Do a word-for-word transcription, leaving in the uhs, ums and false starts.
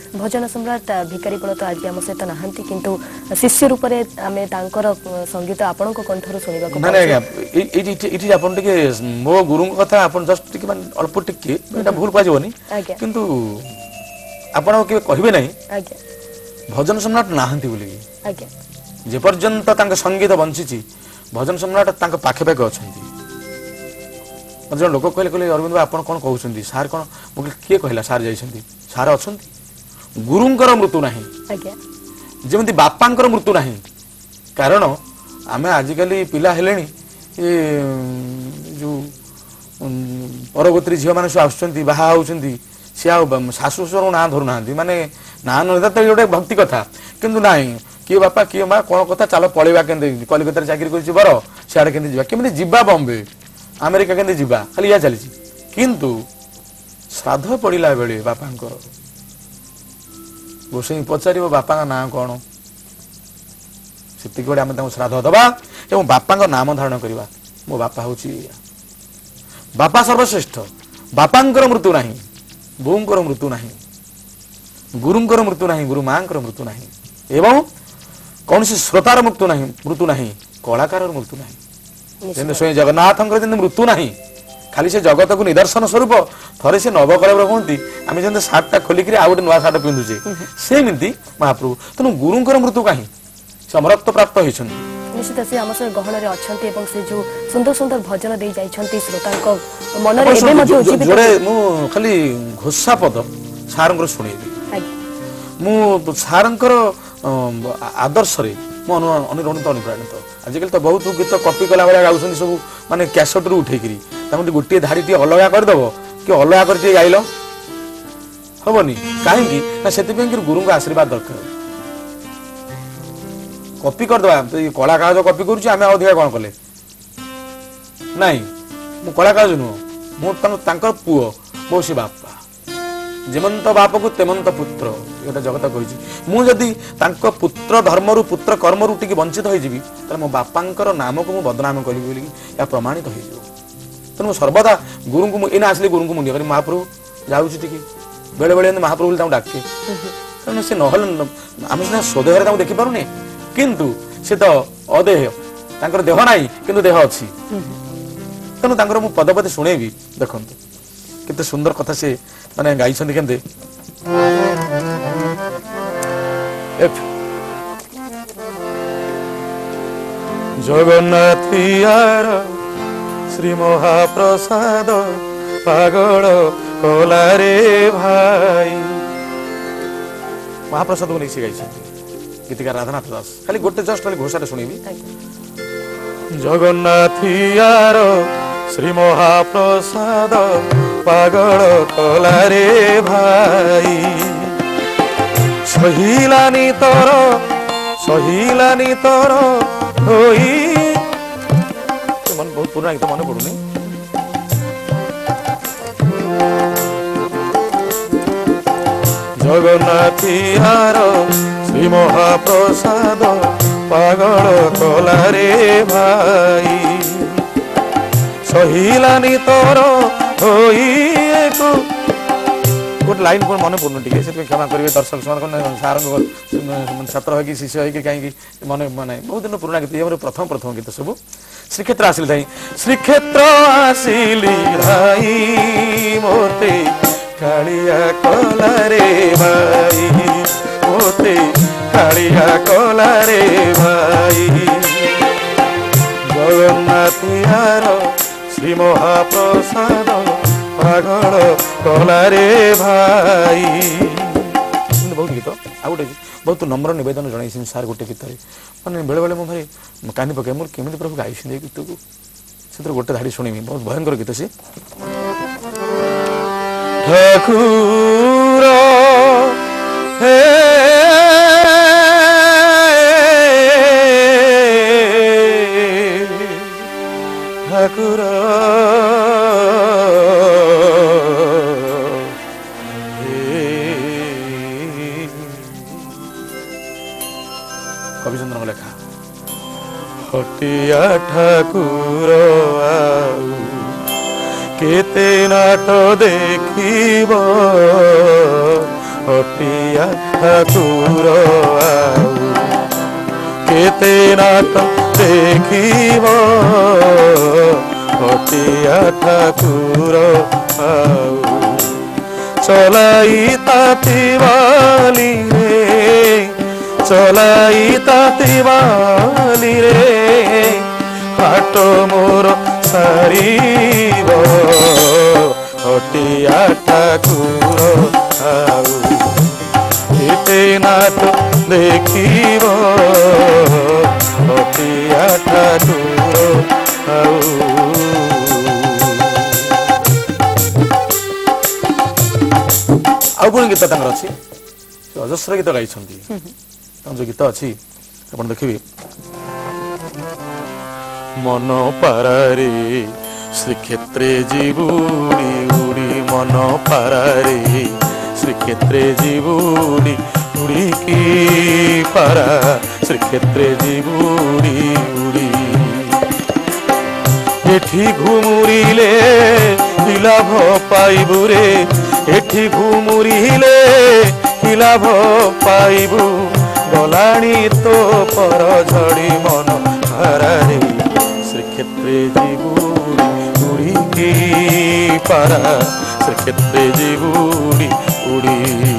भजन सम्राट भिकारी बल तो आज आम सहित नहांती किंतु शिष्य रूप में आमे तांकर संगीत आपण को कंठर सुनिबा को ना ना इटी इटी आपण टिके मो गुरु कथा आपण जस्ट टिके मान अल्प टिके एटा भूल पा जवनी किंतु आपण के कहबे नहीं आज्ञा भजन सम्राट नहांती बोली आज्ञा जे पर्यंत तांका संगीत बंचिची भजन सम्राट तांका पाखे पाखे अछंती जो लोक कहले कहले अरविंद आपण कोन कहउछंती सार कोन मुके के कहला सार जाइछंती सार अछंती गुरुंकर मृत्यु नाही आज्ञा जेमती बापांकर मृत्यु नाही कारण आमे आजिकली पिला हेलेनी ए जो परगोत्री झियो माने आछंती बाहा होउछंती से आ सासु ससुर ना धरु नांती माने ना न त गोटे भक्ति कथा किंतु नाही किए बापा किए माँ कौन कथा चलो पलैबा के कलिकता चाकरी कर बर सियाड़े के जा केमी जा बम्बे अमेरिका के जा खाली या चली किंतु श्राद्ध पड़ा बेले बापा गोसाई पचार बापा ना कौन से आम श्राद्ध दबा एवं बापा नाम धारण करवा मो बापा हूँ बापा सर्वश्रेष्ठ बापांकर मृत्यु नहीं बोऊंकर मृत्यु नहीं गुरुंकर मृत्यु नहीं गुरु माँ मृत्यु नहीं एवं कौन सी श्रोतार मृत्यु नहीं मृत्यु नहीं कलाकार मृत्यु नहीं स्वयं जगन्नाथ मृत्यु नहीं खाली से जगत को निदर्शन स्वरूप थरे से नवकलवर कहती आम जब सार्टा खोलिक आउ गोटे नुआ सार्ट पिंधुचे सेमती महाप्रभु तेणु गुरुंकर मृत्यु कहीं से अमरत्व प्राप्त होती निश्चित से आम सहित गहन अच्छा से जो सुंदर सुंदर भजन दे जाइछंती श्रोता मन जोड़े मु खाली घोषा पद सार शुणी मु सार आदर्श अनुरणित अनुप्राणित आजिकल तो बहुत गीत कॉपी कला भाया गाँव सब माने कैसेट रु उठेकरी गोटे धाड़ी टी अलग करदेव कि अलग कर गाइल हेनी कहीं से गुरु को आशीर्वाद दरकार कॉपी करदे कला कागज कॉपी करें अधिका कौन कले नाई मु कला कागज नुह मु पुओ मो से बापा जेमंत बाप को तेमंत पुत्र ये जगत कही मुझे पुत्र धर्म रु पुत्र कर्म रु टी वंचित हो मो बापांकर नाम को मुझे बदनाम करी बोली या प्रमाणित हो तेणु सर्वदा गुरु को एना आसले गुरु को मुंडिया महाप्रभु जाऊँगी टी बेले बेले महाप्रभु डाके तेणु से नम सीना स्वदेह देखी पारे किंतु से तो अदेह तांकर देह नाई किंतु देह अच्छी तेणु तांकर मु पद पदे शुणेबी देखो केते सुंदर कथा से माने गाई छंदी केंदे जगन्नाथियार श्री महाप्रसाद पागल कोला रे भाई महाप्रसाद को नहीं गाई छंदी गीतिका राधानाथ दास खाली गोटे जस्ट खाली घोषाटा शुणीबी जगन्नाथियार श्री महाप्रसाद पागल कला रे भाई सहिलानी तोर सहिलानी तोर होई मन बहुत पुराना गीत मन पड़ुनी जगन्नाथियार श्री महाप्रसाद पागल कला रे भाई सहिलानी तोर गोटे लाइन को मन पड़न टे से क्षमा करेंगे दर्शक सार छात्र हो शिष्य हो कहीं मन मन बहुत दिन पुराना गीत ये प्रथम प्रथम गीत सब श्रीक्षेत्र आसिल धाई श्रीक्षेत्र आसिली धाई मोते कालिया कला रे भाई मोते कालिया कला रे भाई जगन्नाथियार श्री महाप्रसाद पागल कला रे भाई बहुत गीत आ गोटे बहुत नम्र नवेदन जन सार गोटे गीत मैंने बेले बेले मुझे कानी पकाए मोर केमी प्रभु गाई गीत को से गोटे धाड़ी शुणी बहुत भयंकर गीत से ठाकुर हे ठाकुर कविचंद्र लेखा हटिया ठाकुर आउ केते नाट देखिब हटिया ठाकुर आउ केते नाथ देखिब हटिया ठाकुर आउ चलाई ताती बाली रे चलाई ताती बाली रे हाट मोर सारीब हटिया ठाकुर आउ केते नाथ देखिब हटिया ठाकुर आउ आउ पुणी गीत तांकर अछि अजस्र गीत गाई जो गीत अच्छी आप देखिए मन पारारे श्रीक्षेत्रे जीवुड़ी उड़ी मन पारारे श्रीक्षेत्रे जीवुड़ी उड़ी की पारा श्रीक्षेत्रे जीवुड़ी उड़ी एठी घुमुरिले कि लाभ पाइबु रे एठी घुमुरिले कि लाभ पाइबु गलाणी तो पर झड़ी मन हारे श्रीक्षेत्रे जीवुड़ी उड़ी की पारा श्रीक्षेत्रे जीवुड़ी उड़ी